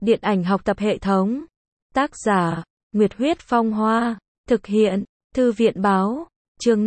Điện ảnh học tập hệ thống. Tác giả, Nguyệt Huyết Phong Hoa. Thực hiện, Thư viện Báo. Chương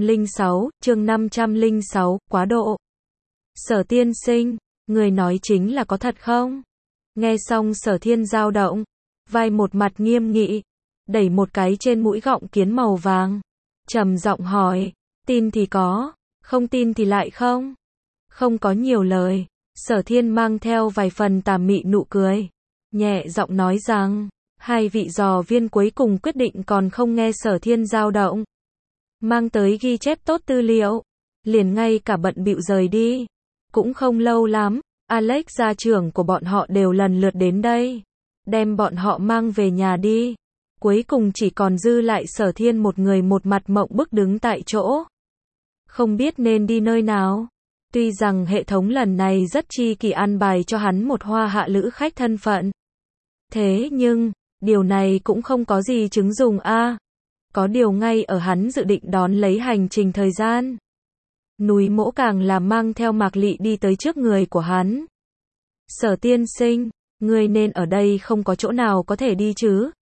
506, quá độ. Sở tiên sinh, người nói chính là có thật không? Nghe xong Sở Thiên dao động, vai một mặt nghiêm nghị, đẩy một cái trên mũi gọng kiến màu vàng, trầm giọng hỏi, tin thì có, không tin thì lại không. Không có nhiều lời, Sở Thiên mang theo vài phần tà mị nụ cười, nhẹ giọng nói rằng, hai vị dò viên cuối cùng quyết định còn không nghe Sở Thiên dao động. Mang tới ghi chép tốt tư liệu, liền ngay cả bận bịu rời đi. Cũng không lâu lắm, Alex gia trưởng của bọn họ đều lần lượt đến đây, đem bọn họ mang về nhà đi. Cuối cùng chỉ còn dư lại Sở Thiên một người một mặt mộng bức đứng tại chỗ, không biết nên đi nơi nào. Tuy rằng hệ thống lần này rất chi kỳ an bài cho hắn một hoa hạ lữ khách thân phận, thế nhưng, điều này cũng không có gì chứng dùng a. Có điều ngay ở hắn dự định đón lấy hành trình thời gian, Núi Mỗ càng là mang theo Mạc Lị đi tới trước người của hắn. Sở tiên sinh, ngươi nên ở đây không có chỗ nào có thể đi chứ?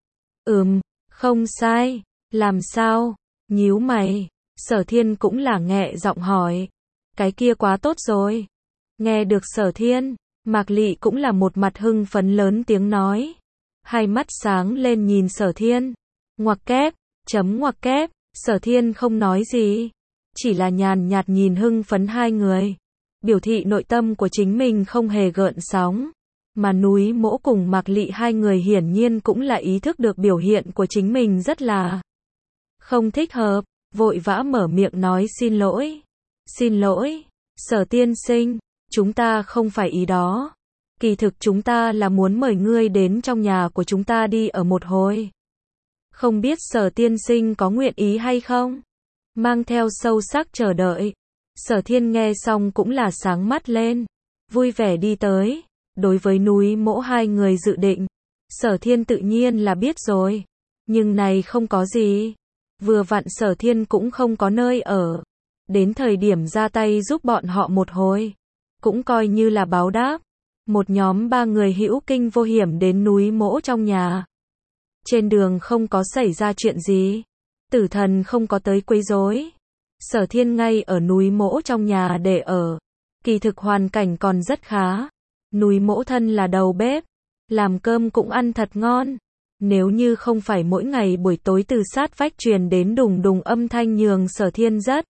Không sai. Làm sao? Nhíu mày, Sở Thiên cũng là nhẹ giọng hỏi. Cái kia quá tốt rồi. Nghe được Sở Thiên, Mạc Lị cũng là một mặt hưng phấn lớn tiếng nói. Hai mắt sáng lên nhìn Sở Thiên. Ngoặc kép, ngoặc kép, Sở Thiên không nói gì, chỉ là nhàn nhạt nhìn hưng phấn hai người, biểu thị nội tâm của chính mình không hề gợn sóng. Mà Núi Mỗ cùng Mạc Lị hai người hiển nhiên cũng là ý thức được biểu hiện của chính mình rất là không thích hợp, vội vã mở miệng nói xin lỗi. Xin lỗi, Sở tiên sinh, chúng ta không phải ý đó. Kỳ thực chúng ta là muốn mời ngươi đến trong nhà của chúng ta đi ở một hồi. Không biết Sở tiên sinh có nguyện ý hay không? Mang theo sâu sắc chờ đợi, Sở Thiên nghe xong cũng là sáng mắt lên, vui vẻ đi tới. Đối với Núi Mỗ hai người dự định, Sở Thiên tự nhiên là biết rồi, nhưng này không có gì. Vừa vặn Sở Thiên cũng không có nơi ở, đến thời điểm ra tay giúp bọn họ một hồi, cũng coi như là báo đáp. Một nhóm ba người hữu kinh vô hiểm đến Núi Mỗ trong nhà. Trên đường không có xảy ra chuyện gì, Tử Thần không có tới quấy rối. Sở Thiên ngay ở Núi Mỗ trong nhà để ở. Kỳ thực hoàn cảnh còn rất khá. Núi Mỗ thân là đầu bếp, làm cơm cũng ăn thật ngon. Nếu như không phải mỗi ngày buổi tối từ sát vách truyền đến đùng đùng âm thanh nhường Sở Thiên rất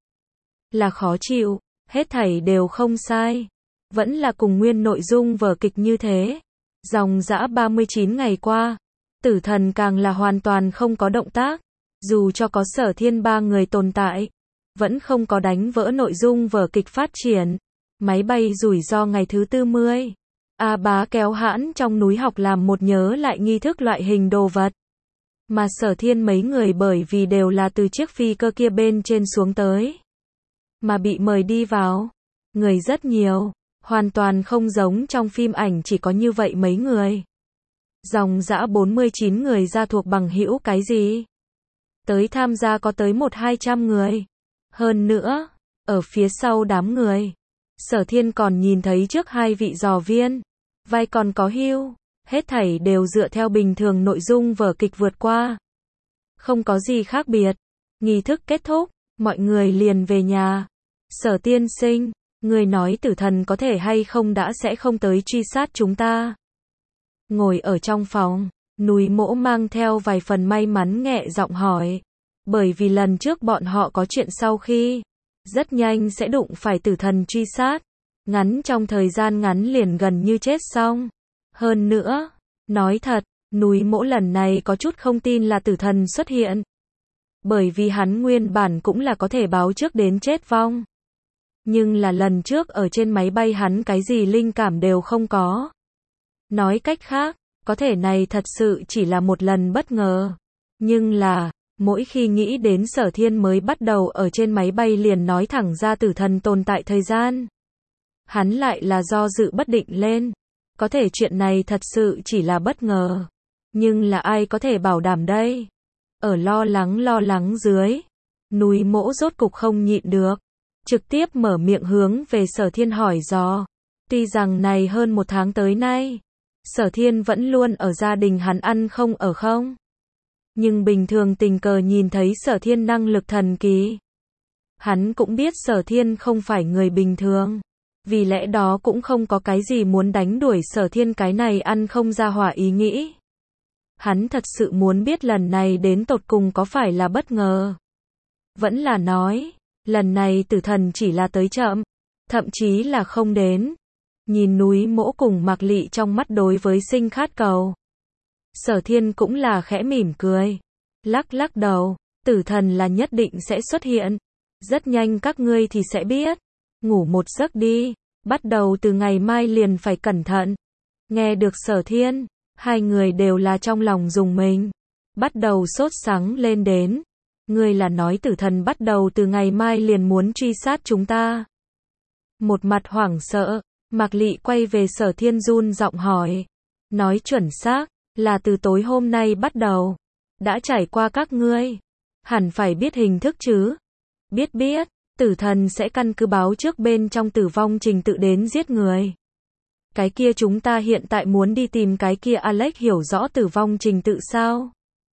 là khó chịu, hết thảy đều không sai. Vẫn là cùng nguyên nội dung vở kịch như thế. Dòng dã 39 ngày qua, Tử Thần càng là hoàn toàn không có động tác. Dù cho có Sở Thiên ba người tồn tại, vẫn không có đánh vỡ nội dung vở kịch phát triển. Máy bay rủi ro ngày thứ 40. A Bá kéo hãn trong núi học làm một nhớ lại nghi thức loại hình đồ vật. Mà Sở Thiên mấy người bởi vì đều là từ chiếc phi cơ kia bên trên xuống tới, mà bị mời đi vào. Người rất nhiều, hoàn toàn không giống trong phim ảnh chỉ có như vậy mấy người. Dòng dã 49 người ra thuộc bằng hữu cái gì? Tới tham gia có tới 100-200 người. Hơn nữa, ở phía sau đám người, Sở Thiên còn nhìn thấy trước hai vị dò viên, vai còn có hưu, hết thảy đều dựa theo bình thường nội dung vở kịch vượt qua. Không có gì khác biệt. Nghi thức kết thúc, mọi người liền về nhà. Sở tiên sinh, người nói Tử Thần có thể hay không đã sẽ không tới truy sát chúng ta. Ngồi ở trong phòng, Núi Mỗ mang theo vài phần may mắn nhẹ giọng hỏi. Bởi vì lần trước bọn họ có chuyện sau khi, rất nhanh sẽ đụng phải Tử Thần truy sát. Ngắn trong thời gian ngắn liền gần như chết xong. Hơn nữa, nói thật, Núi Mỗ lần này có chút không tin là Tử Thần xuất hiện. Bởi vì hắn nguyên bản cũng là có thể báo trước đến chết vong. Nhưng là lần trước ở trên máy bay hắn cái gì linh cảm đều không có. Nói cách khác, có thể này thật sự chỉ là một lần bất ngờ. Nhưng là, mỗi khi nghĩ đến Sở Thiên mới bắt đầu ở trên máy bay liền nói thẳng ra Tử Thần tồn tại thời gian, hắn lại là do dự bất định lên. Có thể chuyện này thật sự chỉ là bất ngờ. Nhưng là ai có thể bảo đảm đây? Ở lo lắng dưới, Núi Mỗ rốt cục không nhịn được, trực tiếp mở miệng hướng về Sở Thiên hỏi dò. Tuy rằng này hơn một tháng tới nay, Sở Thiên vẫn luôn ở gia đình hắn ăn không ở không. Nhưng bình thường tình cờ nhìn thấy Sở Thiên năng lực thần kỳ. Hắn cũng biết Sở Thiên không phải người bình thường. Vì lẽ đó cũng không có cái gì muốn đánh đuổi Sở Thiên cái này ăn không ra hỏa ý nghĩ. Hắn thật sự muốn biết lần này đến tột cùng có phải là bất ngờ. Vẫn là nói, lần này tử thần chỉ là tới chậm, thậm chí là không đến. Nhìn núi Mỗ cùng Mạc Lị trong mắt đối với sinh khát cầu. Sở Thiên cũng là khẽ mỉm cười. Lắc lắc đầu, tử thần là nhất định sẽ xuất hiện. Rất nhanh các ngươi thì sẽ biết. Ngủ một giấc đi, bắt đầu từ ngày mai liền phải cẩn thận. Nghe được Sở Thiên, hai người đều là trong lòng rùng mình. Bắt đầu sốt sắng lên đến. Ngươi là nói tử thần bắt đầu từ ngày mai liền muốn truy sát chúng ta. Một mặt hoảng sợ, Mạc Lị quay về Sở Thiên run giọng hỏi. Nói chuẩn xác, là từ tối hôm nay bắt đầu. Đã trải qua các ngươi. Hẳn phải biết hình thức chứ. Biết, tử thần sẽ căn cứ báo trước bên trong tử vong trình tự đến giết người. Cái kia chúng ta hiện tại muốn đi tìm cái kia Alex hiểu rõ tử vong trình tự sao?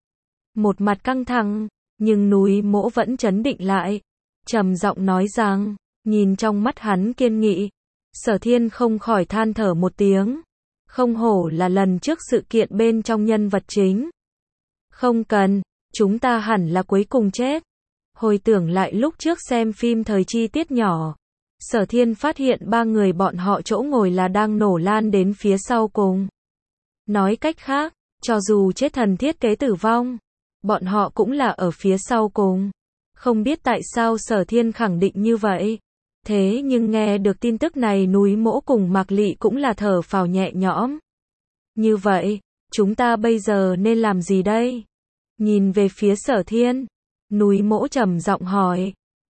Một mặt căng thẳng, nhưng núi Mỗ vẫn trấn định lại. Trầm giọng nói rằng, nhìn trong mắt hắn kiên nghị. Sở Thiên không khỏi than thở một tiếng. Không hổ là lần trước sự kiện bên trong nhân vật chính. Không cần, chúng ta hẳn là cuối cùng chết. Hồi tưởng lại lúc trước xem phim thời chi tiết nhỏ. Sở Thiên phát hiện ba người bọn họ chỗ ngồi là đang nổ lan đến phía sau cùng. Nói cách khác, cho dù chết thần thiết kế tử vong, bọn họ cũng là ở phía sau cùng. Không biết tại sao Sở Thiên khẳng định như vậy. Thế nhưng nghe được tin tức này núi Mỗ cùng Mạc Lị cũng là thở phào nhẹ nhõm. Như vậy, chúng ta bây giờ nên làm gì đây? Nhìn về phía Sở Thiên, núi Mỗ trầm giọng hỏi.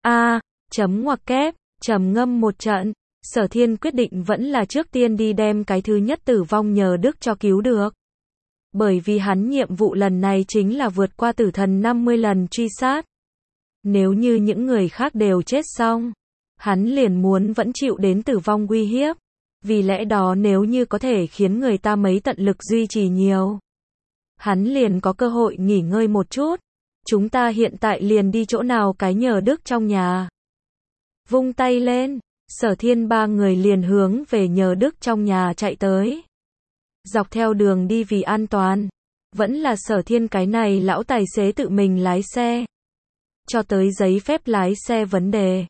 Chấm ngoặc kép, trầm ngâm một trận, Sở Thiên quyết định vẫn là trước tiên đi đem cái thứ nhất tử vong nhờ Đức cho cứu được. Bởi vì hắn nhiệm vụ lần này chính là vượt qua tử thần 50 lần truy sát. Nếu như những người khác đều chết xong, hắn liền muốn vẫn chịu đến tử vong uy hiếp. Vì lẽ đó nếu như có thể khiến người ta mấy tận lực duy trì nhiều, hắn liền có cơ hội nghỉ ngơi một chút. Chúng ta hiện tại liền đi chỗ nào cái nhờ Đức trong nhà. Vung tay lên, Sở Thiên ba người liền hướng về nhờ Đức trong nhà chạy tới. Dọc theo đường đi vì an toàn, vẫn là Sở Thiên cái này lão tài xế tự mình lái xe. Cho tới giấy phép lái xe vấn đề.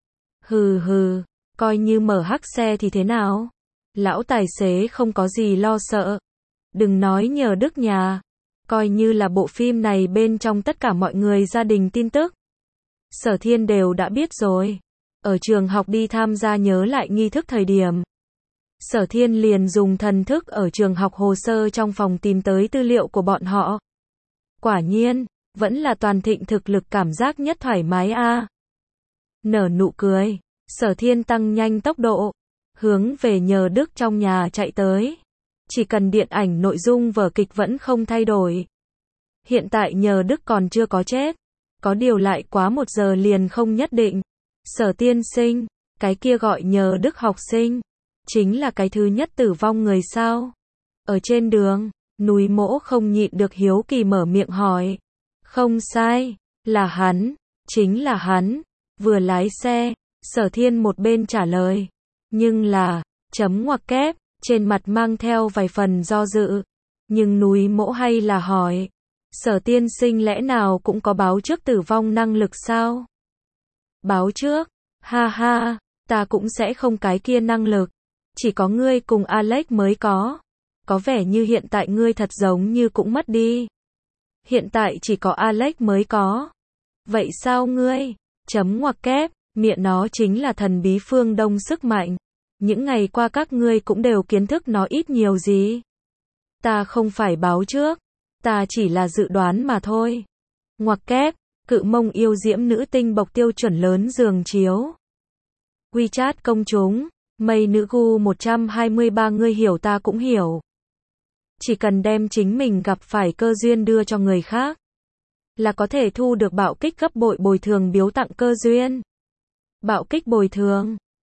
Hừ, coi như mở hắc xe thì thế nào? Lão tài xế không có gì lo sợ. Đừng nói nhờ Đức nhà. Coi như là bộ phim này bên trong tất cả mọi người gia đình tin tức. Sở Thiên đều đã biết rồi. Ở trường học đi tham gia nhớ lại nghi thức thời điểm. Sở Thiên liền dùng thần thức ở trường học hồ sơ trong phòng tìm tới tư liệu của bọn họ. Quả nhiên, vẫn là toàn thịnh thực lực cảm giác nhất thoải mái a. Nở nụ cười, Sở Thiên tăng nhanh tốc độ, hướng về nhờ Đức trong nhà chạy tới. Chỉ cần điện ảnh nội dung vở kịch vẫn không thay đổi. Hiện tại nhờ Đức còn chưa có chết. Có điều lại quá 1 giờ liền không nhất định. Sở tiên sinh, cái kia gọi nhờ Đức học sinh, chính là cái thứ nhất tử vong người sao? Ở trên đường, núi Mỗ không nhịn được hiếu kỳ mở miệng hỏi. Không sai, là hắn, chính là hắn. Vừa lái xe, Sở Thiên một bên trả lời. Nhưng là, chấm ngoặc kép, trên mặt mang theo vài phần do dự. Nhưng núi Mỗ hay là hỏi. Sở tiên sinh lẽ nào cũng có báo trước tử vong năng lực sao? Báo trước? Ha, ta cũng sẽ không cái kia năng lực. Chỉ có ngươi cùng Alex mới có. Có vẻ như hiện tại ngươi thật giống như cũng mất đi. Hiện tại chỉ có Alex mới có. Vậy sao ngươi? Chấm ngoặc kép, miệng nó chính là thần bí phương Đông sức mạnh. Những ngày qua các ngươi cũng đều kiến thức nó ít nhiều gì. Ta không phải báo trước. Ta chỉ là dự đoán mà thôi. Ngoặc kép, cự mông yêu diễm nữ tinh bộc tiêu chuẩn lớn giường chiếu. WeChat công chúng, mây nữ gu 123 ngươi hiểu ta cũng hiểu. Chỉ cần đem chính mình gặp phải cơ duyên đưa cho người khác, là có thể thu được bạo kích gấp bội bồi thường biếu tặng cơ duyên. Bạo kích bồi thường,